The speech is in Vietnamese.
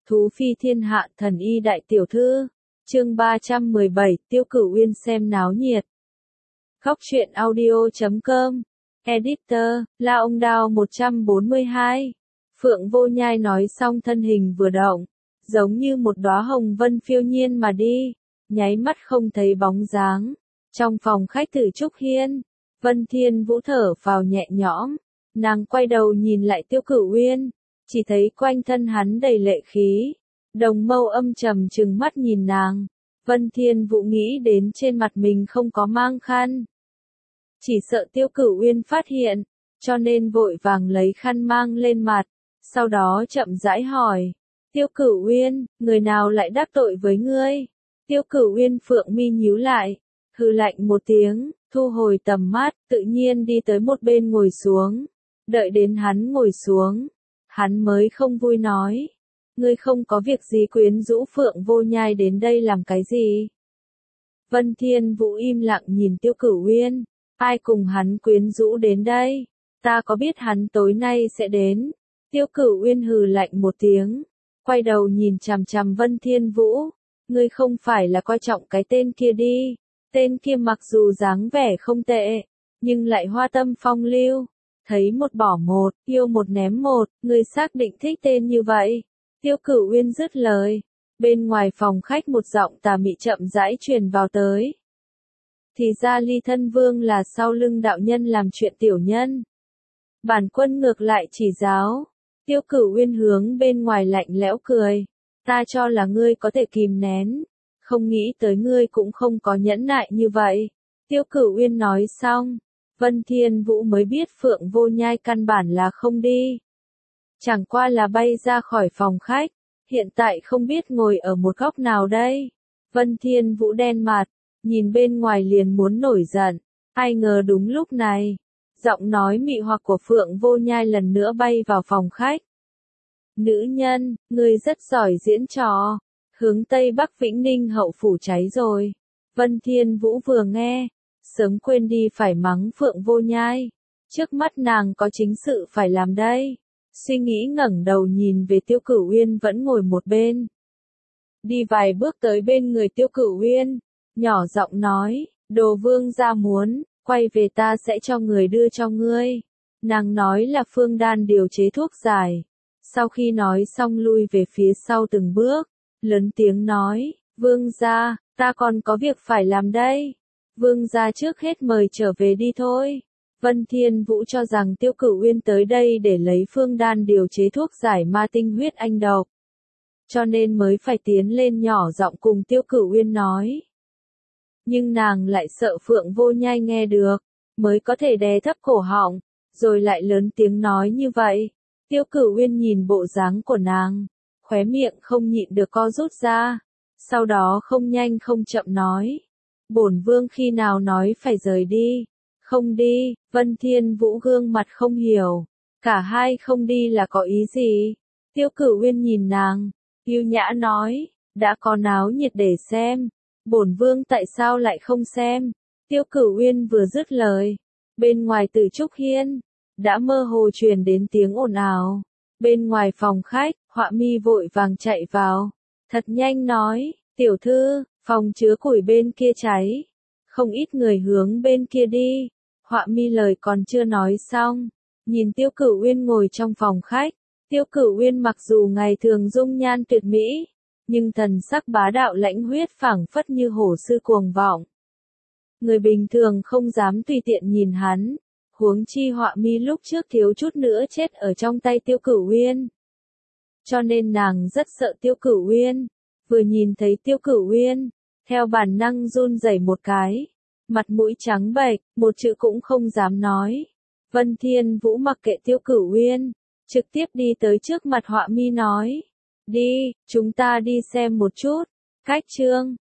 Thú phi thiên hạ thần y đại tiểu thư. Chương 317, Tiêu Cửu Uyên xem náo nhiệt. Khóc chuyện audio.com. Editor, La Ông Đao 142. Phượng Vô Nhai nói xong thân hình vừa động, giống như một đóa hồng vân phiêu nhiên mà đi, nháy mắt không thấy bóng dáng. Trong phòng khách Tử Trúc Hiên, Vân Thiên Vũ thở phào nhẹ nhõm, nàng quay đầu nhìn lại Tiêu Cửu Uyên, chỉ thấy quanh thân hắn đầy lệ khí, đồng mâu âm trầm trừng mắt nhìn nàng. Vân Thiên Vũ nghĩ đến trên mặt mình không có mang khăn, chỉ sợ Tiêu Cửu Uyên phát hiện, cho nên vội vàng lấy khăn mang lên mặt, sau đó chậm rãi hỏi, Tiêu Cửu Uyên, người nào lại đắc tội với ngươi? Tiêu Cửu Uyên phượng mi nhíu lại, hừ lạnh một tiếng, thu hồi tầm mắt, tự nhiên đi tới một bên ngồi xuống. Đợi đến hắn ngồi xuống, hắn mới không vui nói, ngươi không có việc gì quyến rũ Phượng Vô Nhai đến đây làm cái gì? Vân Thiên Vũ im lặng nhìn Tiêu Cửu Uyên, ai cùng hắn quyến rũ đến đây? Ta có biết hắn tối nay sẽ đến? Tiêu Cửu Uyên hừ lạnh một tiếng, quay đầu nhìn chằm chằm Vân Thiên Vũ, ngươi không phải là coi trọng cái tên kia đi? Tên kia mặc dù dáng vẻ không tệ, nhưng lại hoa tâm phong lưu, thấy một bỏ một, yêu một ném một, ngươi xác định thích tên như vậy? Tiêu Cửu Uyên dứt lời, bên ngoài phòng khách một giọng tà mị chậm rãi truyền vào tới. Thì ra Ly Thân Vương là sau lưng đạo nhân làm chuyện tiểu nhân. Bản quân ngược lại chỉ giáo. Tiêu Cửu Uyên hướng bên ngoài lạnh lẽo cười, ta cho là ngươi có thể kìm nén, không nghĩ tới ngươi cũng không có nhẫn nại như vậy. Tiêu Cửu Uyên nói xong, Vân Thiên Vũ mới biết Phượng Vô Nhai căn bản là không đi, chẳng qua là bay ra khỏi phòng khách, hiện tại không biết ngồi ở một góc nào đây. Vân Thiên Vũ đen mặt, nhìn bên ngoài liền muốn nổi giận, ai ngờ đúng lúc này, giọng nói mị hoặc của Phượng Vô Nhai lần nữa bay vào phòng khách. Nữ nhân, ngươi rất giỏi diễn trò, hướng Tây Bắc Vĩnh Ninh hậu phủ cháy rồi. Vân Thiên Vũ vừa nghe, sớm quên đi phải mắng Phượng Vô Nhai, trước mắt nàng có chính sự phải làm đây. Suy nghĩ ngẩng đầu nhìn về Tiêu Cửu Uyên vẫn ngồi một bên. Đi vài bước tới bên người Tiêu Cửu Uyên, nhỏ giọng nói, đồ vương gia muốn, quay về ta sẽ cho người đưa cho ngươi. Nàng nói là phương đan điều chế thuốc giải. Sau khi nói xong lui về phía sau từng bước, lớn tiếng nói, vương gia, ta còn có việc phải làm đây. Vương gia trước hết mời trở về đi thôi. Vân Thiên Vũ cho rằng Tiêu Cửu Uyên tới đây để lấy phương đan điều chế thuốc giải ma tinh huyết anh độc, cho nên mới phải tiến lên nhỏ giọng cùng Tiêu Cửu Uyên nói. Nhưng nàng lại sợ Phượng Vô Nhai nghe được, mới có thể đè thấp cổ họng, rồi lại lớn tiếng nói như vậy. Tiêu Cửu Uyên nhìn bộ dáng của nàng, khóe miệng không nhịn được co rút ra, sau đó không nhanh không chậm nói, bổn vương khi nào nói phải rời đi? Không đi. Vân Thiên Vũ gương mặt không hiểu, cả hai không đi là có ý gì? Tiêu Cửu Uyên nhìn nàng, yêu nhã nói, đã có náo nhiệt để xem, bổn vương tại sao lại không xem? Tiêu Cửu Uyên vừa dứt lời, bên ngoài Tử Trúc Hiên đã mơ hồ truyền đến tiếng ồn ào. Bên ngoài phòng khách, Họa Mi vội vàng chạy vào, thật nhanh nói, tiểu thư, phòng chứa củi bên kia cháy, không ít người hướng bên kia đi. Họa Mi lời còn chưa nói xong, nhìn Tiêu Cửu Uyên ngồi trong phòng khách. Tiêu Cửu Uyên mặc dù ngày thường dung nhan tuyệt mỹ, nhưng thần sắc bá đạo lãnh huyết phảng phất như hổ sư cuồng vọng. Người bình thường không dám tùy tiện nhìn hắn, huống chi Họa Mi lúc trước thiếu chút nữa chết ở trong tay Tiêu Cửu Uyên. Cho nên nàng rất sợ Tiêu Cửu Uyên, vừa nhìn thấy Tiêu Cửu Uyên, theo bản năng run rẩy một cái, mặt mũi trắng bệch, một chữ cũng không dám nói. Vân Thiên Vũ mặc kệ Tiêu Cửu Uyên, trực tiếp đi tới trước mặt Họa Mi nói, đi, chúng ta đi xem một chút. Cách chương